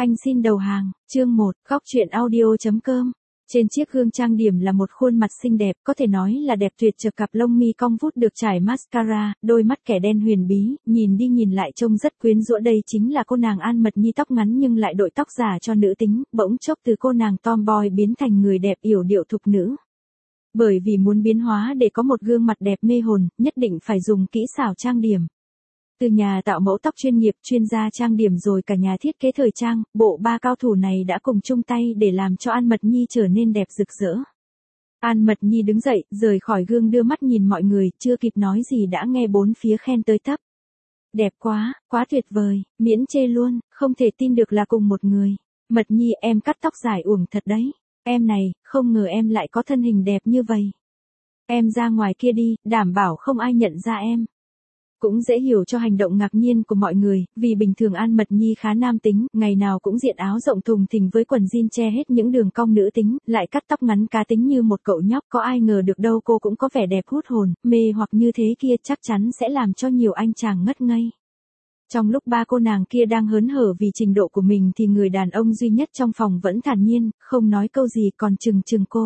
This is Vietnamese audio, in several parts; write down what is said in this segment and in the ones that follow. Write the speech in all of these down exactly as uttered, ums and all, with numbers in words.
Anh xin đầu hàng, chương một, góc truyện audio.com. Trên chiếc gương trang điểm là một khuôn mặt xinh đẹp, có thể nói là đẹp tuyệt, chợt cặp lông mi cong vút được trải mascara, đôi mắt kẻ đen huyền bí, nhìn đi nhìn lại trông rất quyến rũ. Đây chính là cô nàng An Mật Nhi, tóc ngắn nhưng lại đội tóc giả cho nữ tính, bỗng chốc từ cô nàng tomboy biến thành người đẹp yểu điệu thục nữ. Bởi vì muốn biến hóa để có một gương mặt đẹp mê hồn, nhất định phải dùng kỹ xảo trang điểm. Từ nhà tạo mẫu tóc chuyên nghiệp, chuyên gia trang điểm rồi cả nhà thiết kế thời trang, bộ ba cao thủ này đã cùng chung tay để làm cho An Mật Nhi trở nên đẹp rực rỡ. An Mật Nhi đứng dậy, rời khỏi gương đưa mắt nhìn mọi người, chưa kịp nói gì đã nghe bốn phía khen tới tấp. Đẹp quá, quá tuyệt vời, miễn chê luôn, không thể tin được là cùng một người. Mật Nhi, em cắt tóc dài uổng thật đấy. Em này, không ngờ em lại có thân hình đẹp như vậy. Em ra ngoài kia đi, đảm bảo không ai nhận ra em. Cũng dễ hiểu cho hành động ngạc nhiên của mọi người, vì bình thường An Mật Nhi khá nam tính, ngày nào cũng diện áo rộng thùng thình với quần jean che hết những đường cong nữ tính, lại cắt tóc ngắn cá tính như một cậu nhóc, có ai ngờ được đâu cô cũng có vẻ đẹp hút hồn, mê hoặc như thế kia chắc chắn sẽ làm cho nhiều anh chàng ngất ngây. Trong lúc ba cô nàng kia đang hớn hở vì trình độ của mình thì người đàn ông duy nhất trong phòng vẫn thản nhiên, không nói câu gì còn chừng chừng cô.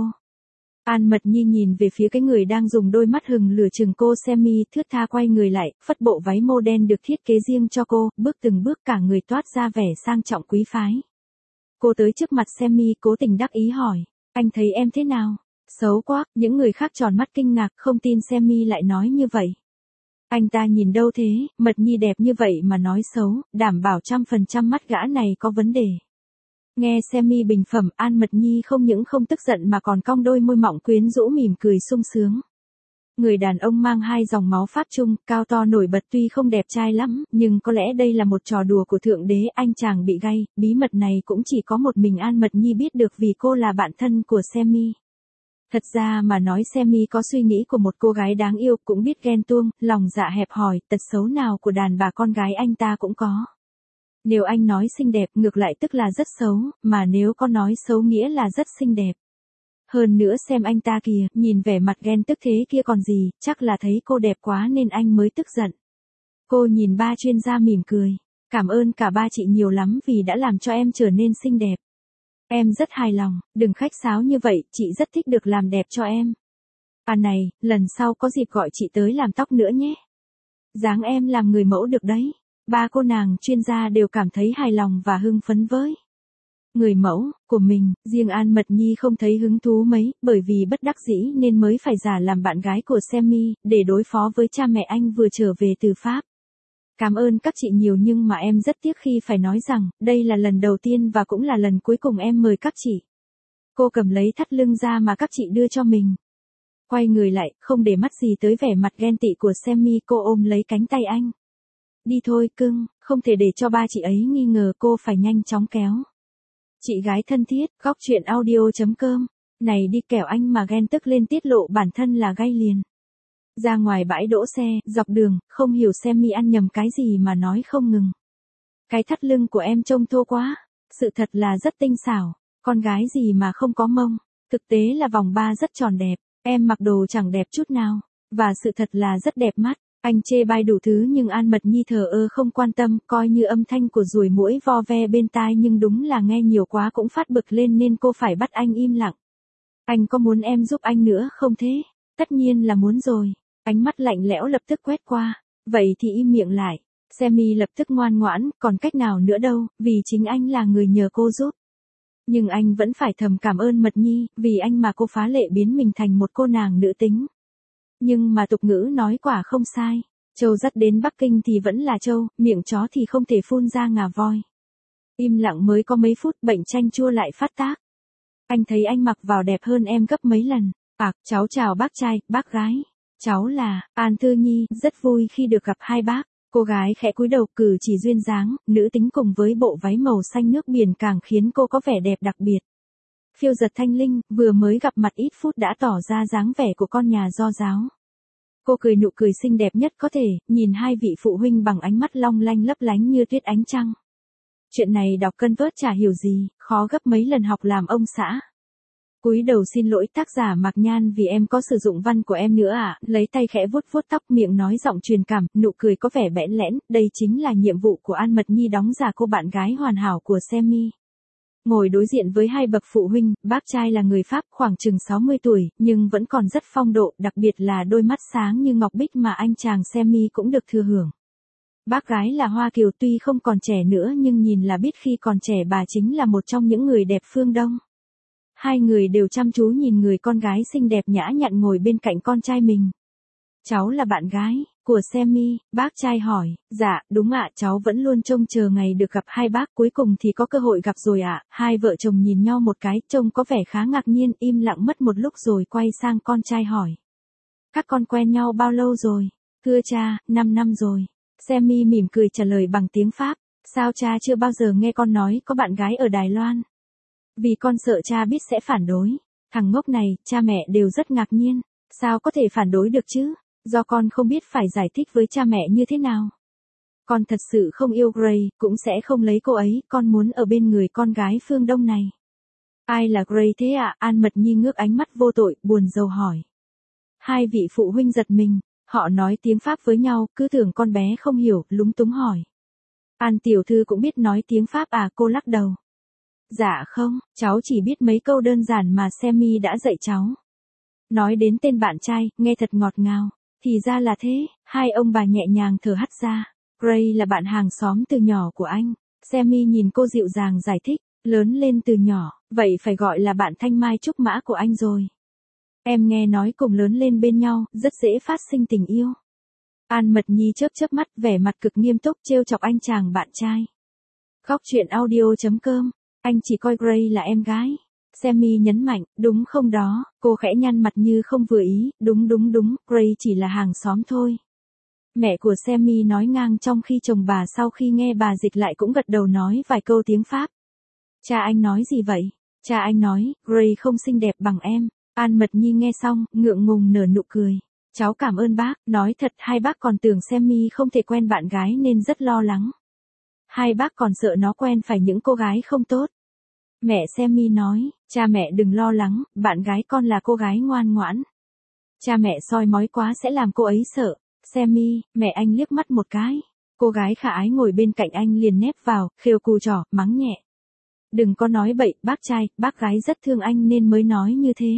An Mật Nhi nhìn về phía cái người đang dùng đôi mắt hừng lửa chừng cô xem mi, thướt tha quay người lại, phất bộ váy mô đen được thiết kế riêng cho cô, bước từng bước cả người toát ra vẻ sang trọng quý phái. Cô tới trước mặt xem mi, cố tình đắc ý hỏi, anh thấy em thế nào? Xấu quá, những người khác tròn mắt kinh ngạc, không tin xem mi lại nói như vậy. Anh ta nhìn đâu thế, Mật Nhi đẹp như vậy mà nói xấu, đảm bảo trăm phần trăm mắt gã này có vấn đề. Nghe xem mi bình phẩm, An Mật Nhi không những không tức giận mà còn cong đôi môi mọng quyến rũ mỉm cười sung sướng. Người đàn ông mang hai dòng máu Pháp Trung, cao to nổi bật tuy không đẹp trai lắm, nhưng có lẽ đây là một trò đùa của Thượng Đế, anh chàng bị gay, bí mật này cũng chỉ có một mình An Mật Nhi biết được vì cô là bạn thân của Semi. Thật ra mà nói Semi có suy nghĩ của một cô gái đáng yêu, cũng biết ghen tuông, lòng dạ hẹp hòi, tật xấu nào của đàn bà con gái anh ta cũng có. Nếu anh nói xinh đẹp ngược lại tức là rất xấu, mà nếu có nói xấu nghĩa là rất xinh đẹp. Hơn nữa xem anh ta kìa, nhìn vẻ mặt ghen tức thế kia còn gì, chắc là thấy cô đẹp quá nên anh mới tức giận. Cô nhìn ba chuyên gia mỉm cười. Cảm ơn cả ba chị nhiều lắm vì đã làm cho em trở nên xinh đẹp. Em rất hài lòng, đừng khách sáo như vậy, chị rất thích được làm đẹp cho em. À này, lần sau có dịp gọi chị tới làm tóc nữa nhé. Dáng em làm người mẫu được đấy. Ba cô nàng chuyên gia đều cảm thấy hài lòng và hưng phấn với người mẫu của mình. Riêng An Mật Nhi không thấy hứng thú mấy, bởi vì bất đắc dĩ nên mới phải giả làm bạn gái của Semi, để đối phó với cha mẹ anh vừa trở về từ Pháp. Cảm ơn các chị nhiều nhưng mà em rất tiếc khi phải nói rằng, đây là lần đầu tiên và cũng là lần cuối cùng em mời các chị. Cô cầm lấy thắt lưng ra mà các chị đưa cho mình. Quay người lại, không để mắt gì tới vẻ mặt ghen tị của Semi, cô ôm lấy cánh tay anh. Đi thôi cưng, không thể để cho ba chị ấy nghi ngờ, cô phải nhanh chóng kéo. Chị gái thân thiết, góc truyện audio.com. Này đi, kẻo anh mà ghen tức lên tiết lộ bản thân là gay liền. Ra ngoài bãi đỗ xe, dọc đường, không hiểu Semi ăn nhầm cái gì mà nói không ngừng. Cái thắt lưng của em trông thô quá. Sự thật là rất tinh xảo. Con gái gì mà không có mông. Thực tế là vòng ba rất tròn đẹp. Em mặc đồ chẳng đẹp chút nào. Và sự thật là rất đẹp mắt. Anh chê bai đủ thứ nhưng An Mật Nhi thờ ơ không quan tâm, coi như âm thanh của ruồi muỗi vo ve bên tai, nhưng đúng là nghe nhiều quá cũng phát bực lên nên cô phải bắt anh im lặng. Anh có muốn em giúp anh nữa không thế? Tất nhiên là muốn rồi. Ánh mắt lạnh lẽo lập tức quét qua. Vậy thì im miệng lại. Semi lập tức ngoan ngoãn, còn cách nào nữa đâu, vì chính anh là người nhờ cô giúp. Nhưng anh vẫn phải thầm cảm ơn Mật Nhi, vì anh mà cô phá lệ biến mình thành một cô nàng nữ tính. Nhưng mà tục ngữ nói quả không sai. Trâu dắt đến Bắc Kinh thì vẫn là trâu, miệng chó thì không thể phun ra ngà voi. Im lặng mới có mấy phút, bệnh chanh chua lại phát tác. Anh thấy anh mặc vào đẹp hơn em gấp mấy lần. À, cháu chào bác trai, bác gái. Cháu là An Thư Nhi, rất vui khi được gặp hai bác. Cô gái khẽ cúi đầu, cử chỉ duyên dáng, nữ tính cùng với bộ váy màu xanh nước biển càng khiến cô có vẻ đẹp đặc biệt. Phiêu giật thanh linh, vừa mới gặp mặt ít phút đã tỏ ra dáng vẻ của con nhà do giáo. Cô cười nụ cười xinh đẹp nhất có thể, nhìn hai vị phụ huynh bằng ánh mắt long lanh lấp lánh như tuyết ánh trăng. Chuyện này đọc cân vớt chả hiểu gì, khó gấp mấy lần học làm ông xã. Cúi đầu xin lỗi tác giả Mạc Nhan vì em có sử dụng văn của em nữa à, lấy tay khẽ vuốt vuốt tóc miệng nói giọng truyền cảm, nụ cười có vẻ bẽn lẽn, đây chính là nhiệm vụ của An Mật Nhi đóng giả cô bạn gái hoàn hảo của Sammy. Ngồi đối diện với hai bậc phụ huynh, bác trai là người Pháp khoảng chừng sáu mươi tuổi, nhưng vẫn còn rất phong độ, đặc biệt là đôi mắt sáng như ngọc bích mà anh chàng Sammy cũng được thừa hưởng. Bác gái là Hoa Kiều tuy không còn trẻ nữa nhưng nhìn là biết khi còn trẻ bà chính là một trong những người đẹp phương Đông. Hai người đều chăm chú nhìn người con gái xinh đẹp nhã nhặn ngồi bên cạnh con trai mình. Cháu là bạn gái của Sammy, bác trai hỏi. Dạ, đúng ạ, cháu vẫn luôn trông chờ ngày được gặp hai bác, cuối cùng thì có cơ hội gặp rồi ạ. Hai vợ chồng nhìn nhau một cái, trông có vẻ khá ngạc nhiên, im lặng mất một lúc rồi quay sang con trai hỏi. Các con quen nhau bao lâu rồi? Thưa cha, năm năm rồi. Sammy mỉm cười trả lời bằng tiếng Pháp. Sao cha chưa bao giờ nghe con nói có bạn gái ở Đài Loan? Vì con sợ cha biết sẽ phản đối. Thằng ngốc này, cha mẹ đều rất ngạc nhiên. Sao có thể phản đối được chứ? Do con không biết phải giải thích với cha mẹ như thế nào. Con thật sự không yêu Gray, cũng sẽ không lấy cô ấy, con muốn ở bên người con gái phương Đông này. Ai là Gray thế ạ? À? An Mật Nhi ngước ánh mắt vô tội, buồn rầu hỏi. Hai vị phụ huynh giật mình, họ nói tiếng Pháp với nhau, cứ tưởng con bé không hiểu, lúng túng hỏi. An tiểu thư cũng biết nói tiếng Pháp à? Cô lắc đầu. Dạ không, cháu chỉ biết mấy câu đơn giản mà Sammy đã dạy cháu. Nói đến tên bạn trai, nghe thật ngọt ngào. Thì ra là thế, hai ông bà nhẹ nhàng thở hắt ra. Gray là bạn hàng xóm từ nhỏ của anh. Sammy nhìn cô dịu dàng giải thích, lớn lên từ nhỏ, vậy phải gọi là bạn thanh mai trúc mã của anh rồi. Em nghe nói cùng lớn lên bên nhau, rất dễ phát sinh tình yêu. An Mật Nhi chớp chớp mắt, vẻ mặt cực nghiêm túc trêu chọc anh chàng bạn trai. Khóc chuyện audio chấm com, anh chỉ coi Gray là em gái. Sammy nhấn mạnh, đúng không đó, cô khẽ nhăn mặt như không vừa ý, đúng đúng đúng, Gray chỉ là hàng xóm thôi. Mẹ của Sammy nói ngang trong khi chồng bà sau khi nghe bà dịch lại cũng gật đầu nói vài câu tiếng Pháp. Cha anh nói gì vậy? Cha anh nói, Gray không xinh đẹp bằng em. An Mật Nhi nghe xong, ngượng ngùng nở nụ cười. Cháu cảm ơn bác, nói thật hai bác còn tưởng Sammy không thể quen bạn gái nên rất lo lắng. Hai bác còn sợ nó quen phải những cô gái không tốt. Mẹ Sammy nói, cha mẹ đừng lo lắng, bạn gái con là cô gái ngoan ngoãn. Cha mẹ soi mói quá sẽ làm cô ấy sợ. Sammy, mẹ anh liếc mắt một cái. Cô gái khả ái ngồi bên cạnh anh liền nép vào, khều cù trỏ, mắng nhẹ. Đừng có nói bậy, bác trai, bác gái rất thương anh nên mới nói như thế.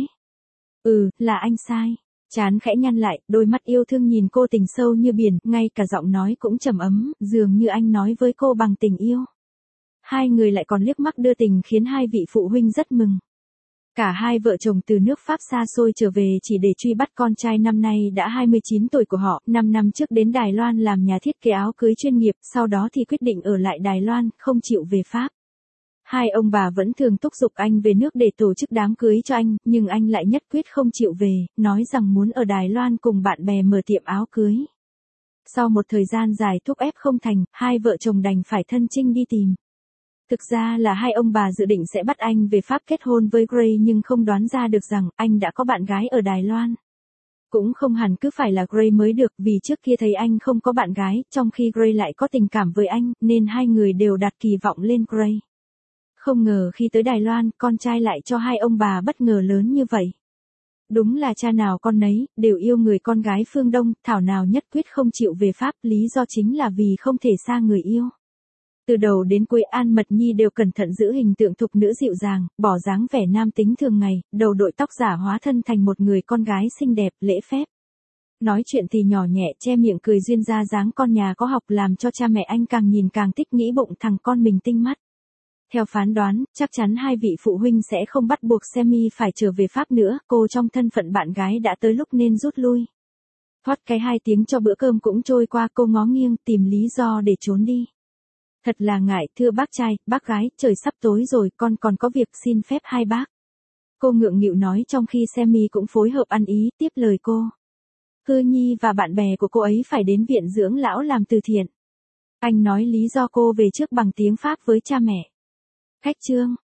Ừ, là anh sai. Chán khẽ nhăn lại, đôi mắt yêu thương nhìn cô tình sâu như biển, ngay cả giọng nói cũng trầm ấm, dường như anh nói với cô bằng tình yêu. Hai người lại còn liếc mắt đưa tình khiến hai vị phụ huynh rất mừng. Cả hai vợ chồng từ nước Pháp xa xôi trở về chỉ để truy bắt con trai năm nay đã hai mươi chín tuổi của họ, năm năm trước đến Đài Loan làm nhà thiết kế áo cưới chuyên nghiệp, sau đó thì quyết định ở lại Đài Loan, không chịu về Pháp. Hai ông bà vẫn thường thúc giục anh về nước để tổ chức đám cưới cho anh, nhưng anh lại nhất quyết không chịu về, nói rằng muốn ở Đài Loan cùng bạn bè mở tiệm áo cưới. Sau một thời gian dài thúc ép không thành, hai vợ chồng đành phải thân chinh đi tìm. Thực ra là hai ông bà dự định sẽ bắt anh về Pháp kết hôn với Gray nhưng không đoán ra được rằng anh đã có bạn gái ở Đài Loan. Cũng không hẳn cứ phải là Gray mới được vì trước kia thấy anh không có bạn gái, trong khi Gray lại có tình cảm với anh, nên hai người đều đặt kỳ vọng lên Gray. Không ngờ khi tới Đài Loan, con trai lại cho hai ông bà bất ngờ lớn như vậy. Đúng là cha nào con nấy, đều yêu người con gái phương Đông, thảo nào nhất quyết không chịu về Pháp, lý do chính là vì không thể xa người yêu. Từ đầu đến cuối An Mật Nhi đều cẩn thận giữ hình tượng thục nữ dịu dàng, bỏ dáng vẻ nam tính thường ngày, đầu đội tóc giả hóa thân thành một người con gái xinh đẹp, lễ phép. Nói chuyện thì nhỏ nhẹ che miệng cười duyên ra dáng con nhà có học làm cho cha mẹ anh càng nhìn càng thích nghĩ bụng thằng con mình tinh mắt. Theo phán đoán, chắc chắn hai vị phụ huynh sẽ không bắt buộc Sammy phải trở về Pháp nữa, cô trong thân phận bạn gái đã tới lúc nên rút lui. Thoát cái hai tiếng cho bữa cơm cũng trôi qua, cô ngó nghiêng tìm lý do để trốn đi. Thật là ngại, thưa bác trai, bác gái, trời sắp tối rồi, con còn có việc xin phép hai bác. Cô ngượng nghịu nói trong khi Sammy cũng phối hợp ăn ý, tiếp lời cô. Hư Nhi và bạn bè của cô ấy phải đến viện dưỡng lão làm từ thiện. Anh nói lý do cô về trước bằng tiếng Pháp với cha mẹ. Khách trương,